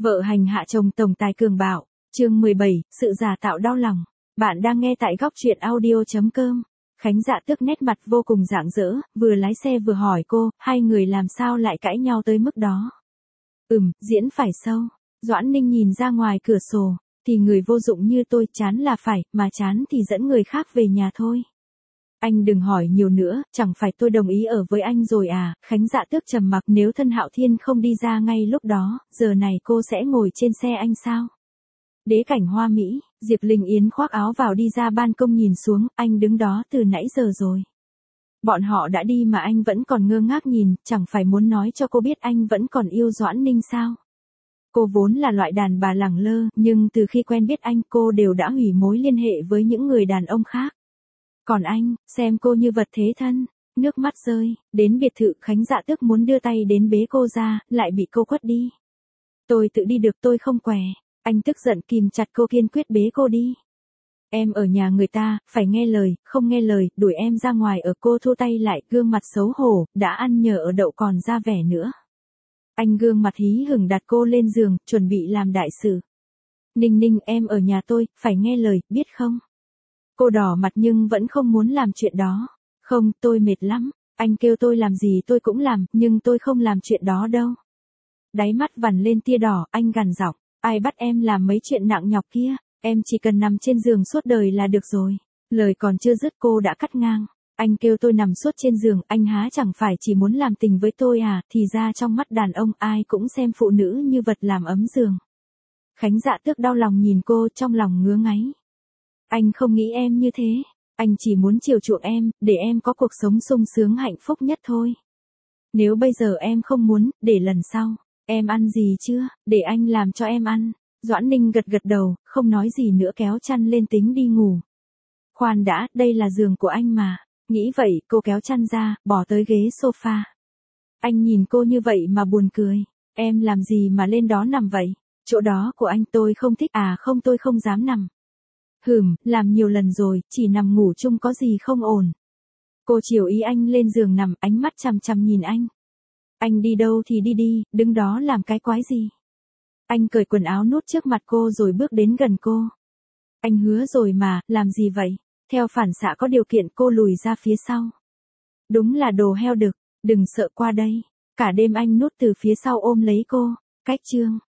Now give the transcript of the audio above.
Vợ hành hạ chồng tổng tài cường bạo, chương 17, sự giả tạo đau lòng. Bạn đang nghe tại góc truyện audio.com. Khánh Dạ Tước nét mặt vô cùng rạng rỡ, vừa lái xe vừa hỏi cô, hai người làm sao lại cãi nhau tới mức đó. Diễn phải sâu. Doãn Ninh nhìn ra ngoài cửa sổ, thì người vô dụng như tôi chán là phải, mà chán thì dẫn người khác về nhà thôi. Anh đừng hỏi nhiều nữa, chẳng phải tôi đồng ý ở với anh rồi à? Khánh Dạ Tước trầm mặc, nếu Thân Hạo Thiên không đi ra ngay lúc đó, giờ này cô sẽ ngồi trên xe anh sao? Đế cảnh hoa mỹ, Diệp Linh Yến khoác áo vào đi ra ban công nhìn xuống, anh đứng đó từ nãy giờ rồi. Bọn họ đã đi mà anh vẫn còn ngơ ngác nhìn, chẳng phải muốn nói cho cô biết anh vẫn còn yêu Doãn Ninh sao? Cô vốn là loại đàn bà lẳng lơ, nhưng từ khi quen biết anh cô đều đã hủy mối liên hệ với những người đàn ông khác. Còn anh, xem cô như vật thế thân, nước mắt rơi, đến biệt thự Khánh Dạ Tước muốn đưa tay đến bế cô ra, lại bị cô quất đi. Tôi tự đi được, tôi không què. Anh tức giận kìm chặt cô, kiên quyết bế cô đi. Em ở nhà người ta, phải nghe lời, không nghe lời, đuổi em ra ngoài ở. Cô thu tay lại, gương mặt xấu hổ, đã ăn nhờ ở đậu còn ra vẻ nữa. Anh gương mặt hí hửng đặt cô lên giường, chuẩn bị làm đại sự. Ninh Ninh, em ở nhà tôi, phải nghe lời, biết không? Cô đỏ mặt nhưng vẫn không muốn làm chuyện đó. Không, tôi mệt lắm, anh kêu tôi làm gì tôi cũng làm, nhưng tôi không làm chuyện đó đâu. Đáy mắt vằn lên tia đỏ, anh gằn giọng, ai bắt em làm mấy chuyện nặng nhọc kia, em chỉ cần nằm trên giường suốt đời là được rồi. Lời còn chưa dứt cô đã cắt ngang, anh kêu tôi nằm suốt trên giường, anh há chẳng phải chỉ muốn làm tình với tôi à? Thì ra trong mắt đàn ông ai cũng xem phụ nữ như vật làm ấm giường. Khánh Dạ Tước đau lòng nhìn cô, trong lòng ngứa ngáy. Anh không nghĩ em như thế, anh chỉ muốn chiều chuộng em, để em có cuộc sống sung sướng hạnh phúc nhất thôi. Nếu bây giờ em không muốn, để lần sau, em ăn gì chưa, để anh làm cho em ăn. Doãn Ninh gật gật đầu, không nói gì nữa, kéo chăn lên tính đi ngủ. Khoan đã, đây là giường của anh mà. Nghĩ vậy, cô kéo chăn ra, bỏ tới ghế sofa. Anh nhìn cô như vậy mà buồn cười. Em làm gì mà lên đó nằm vậy? Chỗ đó của anh tôi không thích à? Không, tôi không dám nằm. Làm nhiều lần rồi, chỉ nằm ngủ chung có gì không ổn. Cô chiều ý anh lên giường nằm, ánh mắt chằm chằm nhìn anh. Anh đi đâu thì đi đi, đứng đó làm cái quái gì? Anh cởi quần áo nút trước mặt cô rồi bước đến gần cô. Anh hứa rồi mà, làm gì vậy? Theo phản xạ có điều kiện cô lùi ra phía sau. Đúng là đồ heo đực, đừng sợ, qua đây. Cả đêm anh nút từ phía sau ôm lấy cô. Cách chương